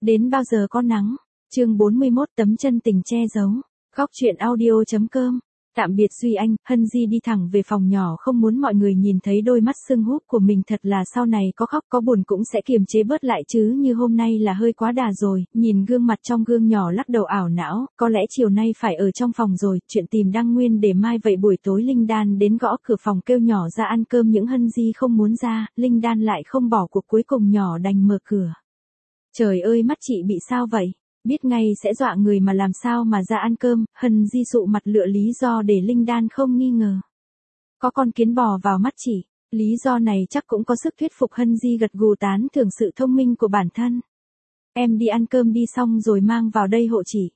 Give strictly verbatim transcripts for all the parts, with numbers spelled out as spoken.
Đến bao giờ có nắng? Chương bốn mươi mốt tấm chân tình che giấu. Góc truyện audio.com. Tạm biệt Duy Anh, Hân Di đi thẳng về phòng nhỏ không muốn mọi người nhìn thấy đôi mắt sưng húp của mình, thật là sau này có khóc có buồn cũng sẽ kiềm chế bớt lại chứ như hôm nay là hơi quá đà rồi, nhìn gương mặt trong gương nhỏ lắc đầu ảo não, có lẽ chiều nay phải ở trong phòng rồi, chuyện tìm Đăng Nguyên để mai vậy buổi tối Linh Đan đến gõ cửa phòng kêu nhỏ ra ăn cơm những Hân Di không muốn ra, Linh Đan lại không bỏ cuộc cuối cùng nhỏ đành mở cửa. Trời ơi mắt chị bị sao vậy? Biết ngay sẽ dọa người mà làm sao mà ra ăn cơm, Hân Di sụ mặt lựa lý do để Linh Đan không nghi ngờ. Có con kiến bò vào mắt chị, lý do này chắc cũng có sức thuyết phục Hân Di gật gù tán thưởng sự thông minh của bản thân. Em đi ăn cơm đi xong rồi mang vào đây hộ chị.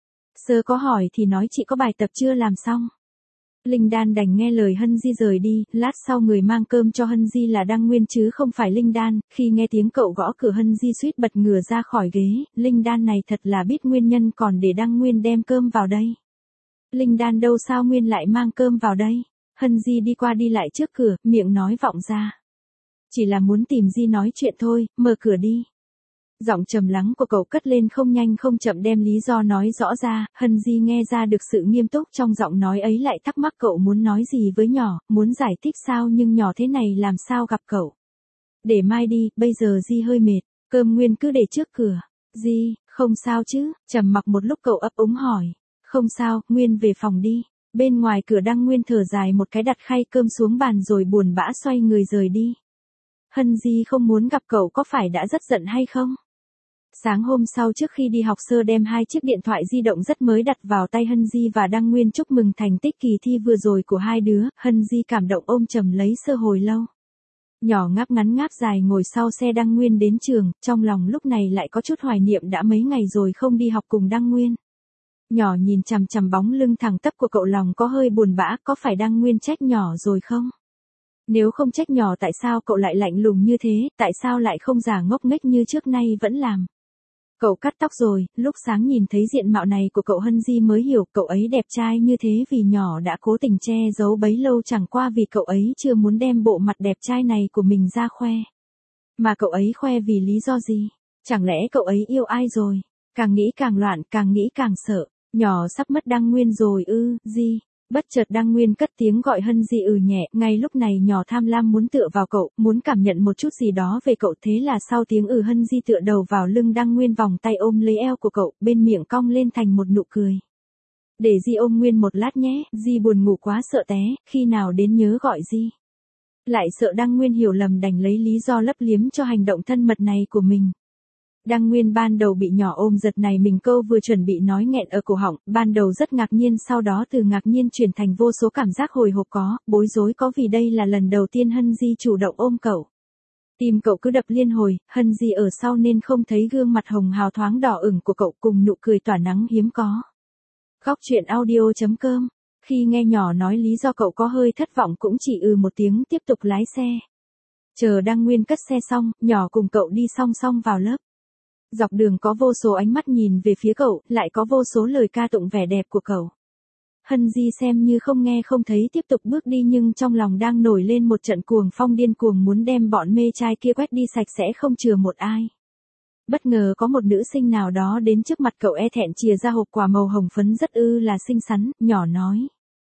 Sơ có hỏi thì nói chị có bài tập chưa làm xong. Linh Đan đành nghe lời Hân Di rời đi, lát sau người mang cơm cho Hân Di là Đăng Nguyên chứ không phải Linh Đan, khi nghe tiếng cậu gõ cửa Hân Di suýt bật ngửa ra khỏi ghế, Linh Đan này thật là biết nguyên nhân còn để Đăng Nguyên đem cơm vào đây. Linh Đan đâu sao Nguyên lại mang cơm vào đây? Hân Di đi qua đi lại trước cửa, miệng nói vọng ra. Chỉ là muốn tìm Di nói chuyện thôi, mở cửa đi. Giọng trầm lắng của cậu cất lên không nhanh không chậm đem lý do nói rõ ra, Hân Di nghe ra được sự nghiêm túc trong giọng nói ấy lại thắc mắc cậu muốn nói gì với nhỏ, muốn giải thích sao nhưng nhỏ thế này làm sao gặp cậu. Để mai đi, bây giờ Di hơi mệt, cơm Nguyên cứ để trước cửa. Di, không sao chứ, trầm mặc một lúc cậu ấp úng hỏi. Không sao, Nguyên về phòng đi. Bên ngoài cửa Đăng Nguyên thở dài một cái đặt khay cơm xuống bàn rồi buồn bã xoay người rời đi. Hân Di không muốn gặp cậu có phải đã rất giận hay không? Sáng hôm sau trước khi đi học Sơ đem hai chiếc điện thoại di động rất mới đặt vào tay Hân Di và Đăng Nguyên chúc mừng thành tích kỳ thi vừa rồi của hai đứa, Hân Di cảm động ôm chầm lấy Sơ hồi lâu. Nhỏ ngáp ngắn ngáp dài ngồi sau xe Đăng Nguyên đến trường, trong lòng lúc này lại có chút hoài niệm đã mấy ngày rồi không đi học cùng Đăng Nguyên. Nhỏ nhìn chằm chằm bóng lưng thẳng tắp của cậu lòng có hơi buồn bã, có phải Đăng Nguyên trách nhỏ rồi không? Nếu không trách nhỏ tại sao cậu lại lạnh lùng như thế, tại sao lại không giả ngốc nghếch như trước nay vẫn làm? Cậu cắt tóc rồi, lúc sáng nhìn thấy diện mạo này của cậu Hân Di mới hiểu cậu ấy đẹp trai như thế vì nhỏ đã cố tình che giấu bấy lâu chẳng qua vì cậu ấy chưa muốn đem bộ mặt đẹp trai này của mình ra khoe. Mà cậu ấy khoe vì lý do gì? Chẳng lẽ cậu ấy yêu ai rồi? Càng nghĩ càng loạn, càng nghĩ càng sợ. Nhỏ sắp mất Đăng Nguyên rồi ư, Di. Bất chợt Đăng Nguyên cất tiếng gọi Hân Di ừ nhẹ, ngay lúc này nhỏ tham lam muốn tựa vào cậu, muốn cảm nhận một chút gì đó về cậu thế là sau tiếng ừ Hân Di tựa đầu vào lưng Đăng Nguyên vòng tay ôm lấy eo của cậu, bên miệng cong lên thành một nụ cười. Để Di ôm Nguyên một lát nhé, Di buồn ngủ quá sợ té, khi nào đến nhớ gọi Di. Lại sợ Đăng Nguyên hiểu lầm đành lấy lý do lấp liếm cho hành động thân mật này của mình. Đăng Nguyên ban đầu bị nhỏ ôm giật này mình câu vừa chuẩn bị nói nghẹn ở cổ họng, ban đầu rất ngạc nhiên sau đó từ ngạc nhiên chuyển thành vô số cảm giác hồi hộp có, bối rối có vì đây là lần đầu tiên Hân Di chủ động ôm cậu. Tim cậu cứ đập liên hồi, Hân Di ở sau nên không thấy gương mặt hồng hào thoáng đỏ ửng của cậu cùng nụ cười tỏa nắng hiếm có. Góc truyện audio.com. Khi nghe nhỏ nói lý do cậu có hơi thất vọng cũng chỉ ừ một tiếng tiếp tục lái xe. Chờ Đăng Nguyên cất xe xong, nhỏ cùng cậu đi song song vào lớp. Dọc đường có vô số ánh mắt nhìn về phía cậu, lại có vô số lời ca tụng vẻ đẹp của cậu. Hân Di xem như không nghe không thấy tiếp tục bước đi nhưng trong lòng đang nổi lên một trận cuồng phong điên cuồng muốn đem bọn mê trai kia quét đi sạch sẽ không chừa một ai. Bất ngờ có một nữ sinh nào đó đến trước mặt cậu e thẹn chìa ra hộp quà màu hồng phấn rất ư là xinh xắn, nhỏ nói.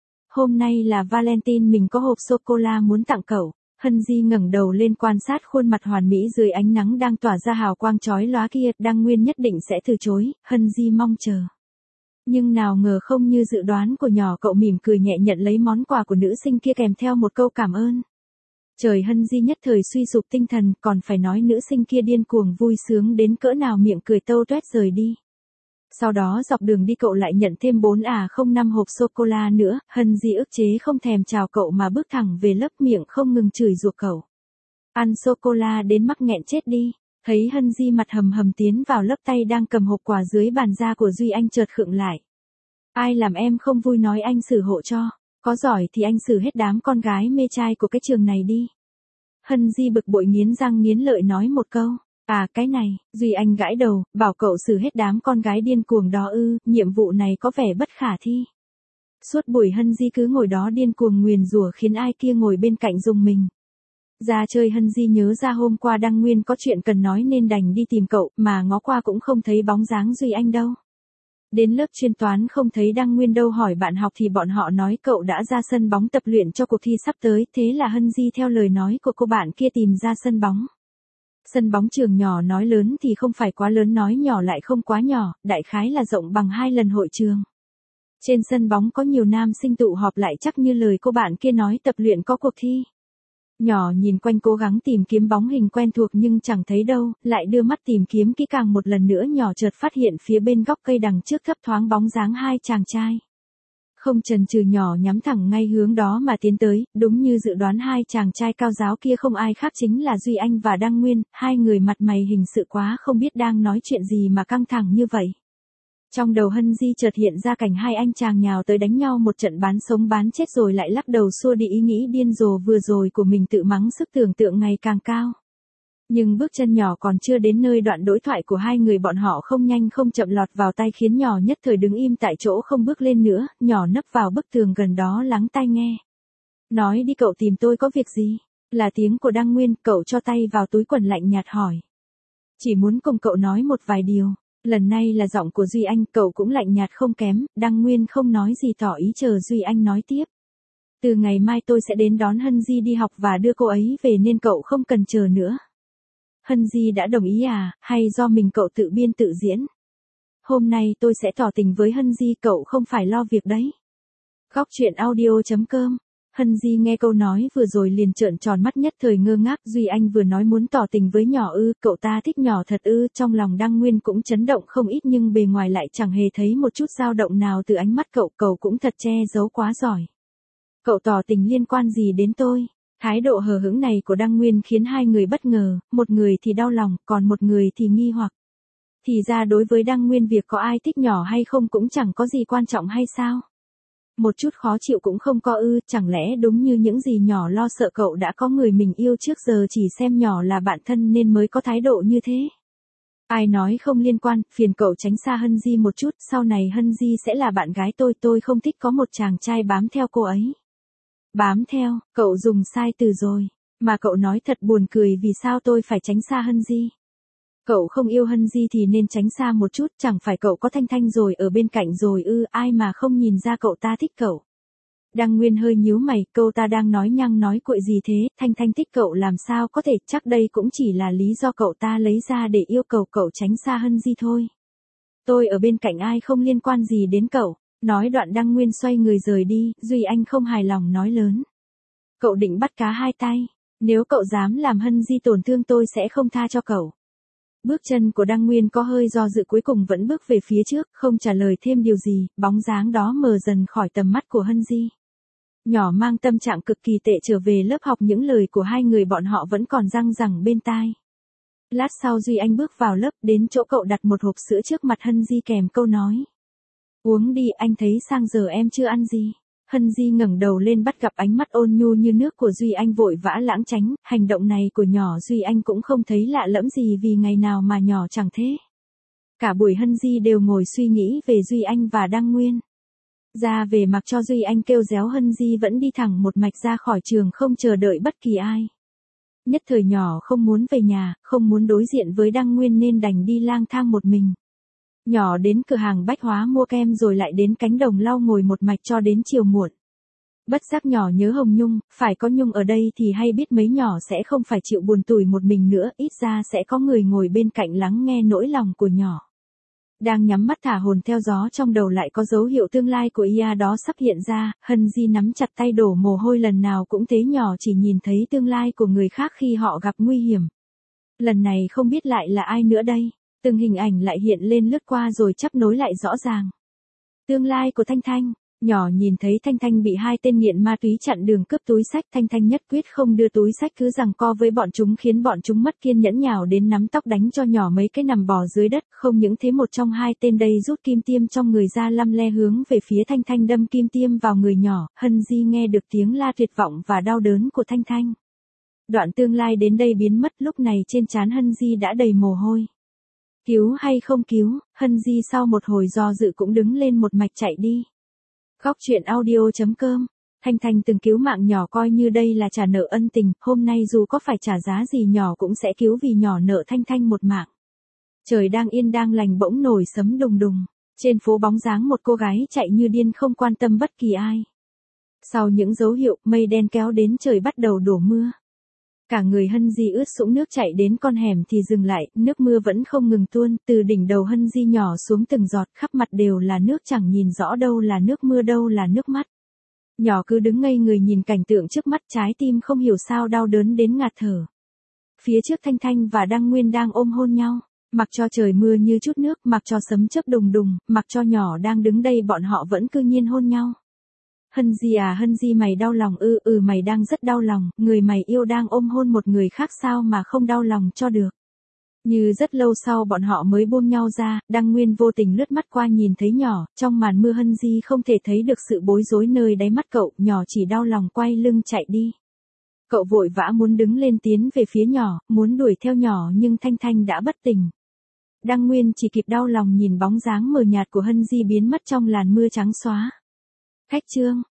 Hôm nay là Valentine mình có hộp sô-cô-la muốn tặng cậu. Hân Di ngẩng đầu lên quan sát khuôn mặt hoàn mỹ dưới ánh nắng đang tỏa ra hào quang chói lóa kia, Đăng Nguyên nhất định sẽ từ chối, Hân Di mong chờ. Nhưng nào ngờ không như dự đoán của nhỏ cậu mỉm cười nhẹ nhận lấy món quà của nữ sinh kia kèm theo một câu cảm ơn. Trời Hân Di nhất thời suy sụp tinh thần còn phải nói nữ sinh kia điên cuồng vui sướng đến cỡ nào miệng cười tâu tuét rời đi. Sau đó dọc đường đi cậu lại nhận thêm bốn à không năm hộp sô-cô-la nữa, Hân Di ức chế không thèm chào cậu mà bước thẳng về lớp miệng không ngừng chửi rủa cậu. Ăn sô-cô-la đến mắc nghẹn chết đi, thấy Hân Di mặt hầm hầm tiến vào lớp tay đang cầm hộp quà dưới bàn da của Duy Anh chợt khựng lại. Ai làm em không vui nói anh xử hộ cho, có giỏi thì anh xử hết đám con gái mê trai của cái trường này đi. Hân Di bực bội nghiến răng nghiến lợi nói một câu. À cái này, Duy Anh gãi đầu, bảo cậu xử hết đám con gái điên cuồng đó ư, nhiệm vụ này có vẻ bất khả thi. Suốt buổi Hân Di cứ ngồi đó điên cuồng nguyền rủa khiến ai kia ngồi bên cạnh rùng mình. Ra chơi Hân Di nhớ ra hôm qua Đăng Nguyên có chuyện cần nói nên đành đi tìm cậu, mà ngó qua cũng không thấy bóng dáng Duy Anh đâu. Đến lớp chuyên toán không thấy Đăng Nguyên đâu, hỏi bạn học thì bọn họ nói cậu đã ra sân bóng tập luyện cho cuộc thi sắp tới, thế là Hân Di theo lời nói của cô bạn kia tìm ra sân bóng. Sân bóng trường nhỏ nói lớn thì không phải quá lớn, nói nhỏ lại không quá nhỏ, đại khái là rộng bằng hai lần hội trường. Trên sân bóng có nhiều nam sinh tụ họp lại, chắc như lời cô bạn kia nói tập luyện có cuộc thi. Nhỏ nhìn quanh cố gắng tìm kiếm bóng hình quen thuộc nhưng chẳng thấy đâu, lại đưa mắt tìm kiếm kỹ càng một lần nữa, nhỏ chợt phát hiện phía bên góc cây đằng trước thấp thoáng bóng dáng hai chàng trai. Không chần chừ, nhỏ nhắm thẳng ngay hướng đó mà tiến tới, đúng như dự đoán hai chàng trai cao giáo kia không ai khác chính là Duy Anh và Đăng Nguyên, hai người mặt mày hình sự quá không biết đang nói chuyện gì mà căng thẳng như vậy. Trong đầu Hân Di chợt hiện ra cảnh hai anh chàng nhào tới đánh nhau một trận bán sống bán chết rồi lại lắc đầu xua đi ý nghĩ điên rồ vừa rồi của mình, tự mắng sức tưởng tượng ngày càng cao. Nhưng bước chân nhỏ còn chưa đến nơi, đoạn đối thoại của hai người bọn họ không nhanh không chậm lọt vào tai khiến nhỏ nhất thời đứng im tại chỗ không bước lên nữa, nhỏ nấp vào bức tường gần đó lắng tai nghe. Nói đi, cậu tìm tôi có việc gì? Là tiếng của Đăng Nguyên, cậu cho tay vào túi quần lạnh nhạt hỏi. Chỉ muốn cùng cậu nói một vài điều. Lần này là giọng của Duy Anh, cậu cũng lạnh nhạt không kém, Đăng Nguyên không nói gì tỏ ý chờ Duy Anh nói tiếp. Từ ngày mai tôi sẽ đến đón Hân Di đi học và đưa cô ấy về nên cậu không cần chờ nữa. Hân Di đã đồng ý à, hay do mình cậu tự biên tự diễn? Hôm nay tôi sẽ tỏ tình với Hân Di, cậu không phải lo việc đấy. Góc truyện audio chấm com. Hân Di nghe câu nói vừa rồi liền trợn tròn mắt, nhất thời ngơ ngác. Duy Anh vừa nói muốn tỏ tình với nhỏ ư, cậu ta thích nhỏ thật ư? Trong lòng Đăng Nguyên cũng chấn động không ít nhưng bề ngoài lại chẳng hề thấy một chút dao động nào từ ánh mắt cậu, cậu cũng thật che giấu quá giỏi. Cậu tỏ tình liên quan gì đến tôi? Thái độ hờ hững này của Đăng Nguyên khiến hai người bất ngờ, một người thì đau lòng, còn một người thì nghi hoặc. Thì ra đối với Đăng Nguyên việc có ai thích nhỏ hay không cũng chẳng có gì quan trọng hay sao? Một chút khó chịu cũng không có ư? Chẳng lẽ đúng như những gì nhỏ lo sợ cậu đã có người mình yêu trước giờ chỉ xem nhỏ là bạn thân nên mới có thái độ như thế? Ai nói không liên quan, phiền cậu tránh xa Hân Di một chút, sau này Hân Di sẽ là bạn gái tôi, tôi không thích có một chàng trai bám theo cô ấy. Bám theo, cậu dùng sai từ rồi, mà cậu nói thật buồn cười, vì sao tôi phải tránh xa Hân Di? Cậu không yêu Hân Di thì nên tránh xa một chút, chẳng phải cậu có Thanh Thanh rồi ở bên cạnh rồi ư? Ai mà không nhìn ra cậu ta thích cậu. Đăng Nguyên hơi nhíu mày, câu ta đang nói nhăng nói cuội gì thế? Thanh Thanh thích cậu làm sao có thể, chắc đây cũng chỉ là lý do cậu ta lấy ra để yêu cầu cậu tránh xa Hân Di thôi. Tôi ở bên cạnh ai không liên quan gì đến cậu. Nói đoạn Đăng Nguyên xoay người rời đi. Duy Anh không hài lòng nói lớn. Cậu định bắt cá hai tay, nếu cậu dám làm Hân Di tổn thương tôi sẽ không tha cho cậu. Bước chân của Đăng Nguyên có hơi do dự, cuối cùng vẫn bước về phía trước, không trả lời thêm điều gì, bóng dáng đó mờ dần khỏi tầm mắt của Hân Di. Nhỏ mang tâm trạng cực kỳ tệ trở về lớp học, những lời của hai người bọn họ vẫn còn răng rẳng bên tai. Lát sau Duy Anh bước vào lớp, đến chỗ cậu đặt một hộp sữa trước mặt Hân Di kèm câu nói. Uống đi, anh thấy sang giờ em chưa ăn gì. Hân Di ngẩng đầu lên bắt gặp ánh mắt ôn nhu như nước của Duy Anh, vội vã lãng tránh, hành động này của nhỏ Duy Anh cũng không thấy lạ lẫm gì vì ngày nào mà nhỏ chẳng thế. Cả buổi Hân Di đều ngồi suy nghĩ về Duy Anh và Đăng Nguyên. Ra về mặc cho Duy Anh kêu réo, Hân Di vẫn đi thẳng một mạch ra khỏi trường không chờ đợi bất kỳ ai. Nhất thời nhỏ không muốn về nhà, không muốn đối diện với Đăng Nguyên nên đành đi lang thang một mình. Nhỏ đến cửa hàng bách hóa mua kem rồi lại đến cánh đồng lau ngồi một mạch cho đến chiều muộn. Bất giác nhỏ nhớ Hồng Nhung, phải có Nhung ở đây thì hay biết mấy nhỏ sẽ không phải chịu buồn tủi một mình nữa, ít ra sẽ có người ngồi bên cạnh lắng nghe nỗi lòng của nhỏ. Đang nhắm mắt thả hồn theo gió, trong đầu lại có dấu hiệu tương lai của ia đó sắp hiện ra. Hân Di nắm chặt tay đổ mồ hôi, lần nào cũng thế, nhỏ chỉ nhìn thấy tương lai của người khác khi họ gặp nguy hiểm. Lần này không biết lại là ai nữa đây. Từng hình ảnh lại hiện lên lướt qua rồi chắp nối lại rõ ràng. Tương lai của Thanh Thanh. Nhỏ nhìn thấy Thanh Thanh bị hai tên nghiện ma túy chặn đường cướp túi sách, Thanh Thanh nhất quyết không đưa túi sách, cứ giằng co với bọn chúng khiến bọn chúng mất kiên nhẫn nhào đến nắm tóc đánh cho nhỏ mấy cái nằm bò dưới đất. Không những thế, một trong hai tên đây rút kim tiêm trong người ra lăm le hướng về phía Thanh Thanh, đâm kim tiêm vào người nhỏ. Hân Di nghe được tiếng la tuyệt vọng và đau đớn của Thanh Thanh. Đoạn tương lai đến đây biến mất, lúc này trên trán Hân Di đã đầy mồ hôi. Cứu hay không cứu? Hân Di sau một hồi do dự cũng đứng lên một mạch chạy đi. Góc truyện audio chấm com Thanh Thanh từng cứu mạng nhỏ coi như đây là trả nợ ân tình, hôm nay dù có phải trả giá gì nhỏ cũng sẽ cứu vì nhỏ nợ Thanh Thanh một mạng. Trời đang yên đang lành bỗng nổi sấm đùng đùng. Trên phố bóng dáng một cô gái chạy như điên không quan tâm bất kỳ ai. Sau những dấu hiệu, mây đen kéo đến trời bắt đầu đổ mưa. Cả người Hân Di ướt sũng nước chạy đến con hẻm thì dừng lại, nước mưa vẫn không ngừng tuôn, từ đỉnh đầu Hân Di nhỏ xuống từng giọt, khắp mặt đều là nước chẳng nhìn rõ đâu là nước mưa đâu là nước mắt. Nhỏ cứ đứng ngây người nhìn cảnh tượng trước mắt, trái tim không hiểu sao đau đớn đến ngạt thở. Phía trước Thanh Thanh và Đăng Nguyên đang ôm hôn nhau, mặc cho trời mưa như chút nước, mặc cho sấm chớp đùng đùng, mặc cho nhỏ đang đứng đây bọn họ vẫn cứ nhiên hôn nhau. Hân Di à Hân Di mày đau lòng ư, ừ, ừ mày đang rất đau lòng, người mày yêu đang ôm hôn một người khác sao mà không đau lòng cho được. Như rất lâu sau bọn họ mới buông nhau ra, Đăng Nguyên vô tình lướt mắt qua nhìn thấy nhỏ, trong màn mưa Hân Di không thể thấy được sự bối rối nơi đáy mắt cậu, nhỏ chỉ đau lòng quay lưng chạy đi. Cậu vội vã muốn đứng lên tiến về phía nhỏ, muốn đuổi theo nhỏ nhưng Thanh Thanh đã bất tỉnh. Đăng Nguyên chỉ kịp đau lòng nhìn bóng dáng mờ nhạt của Hân Di biến mất trong làn mưa trắng xóa. Khách trương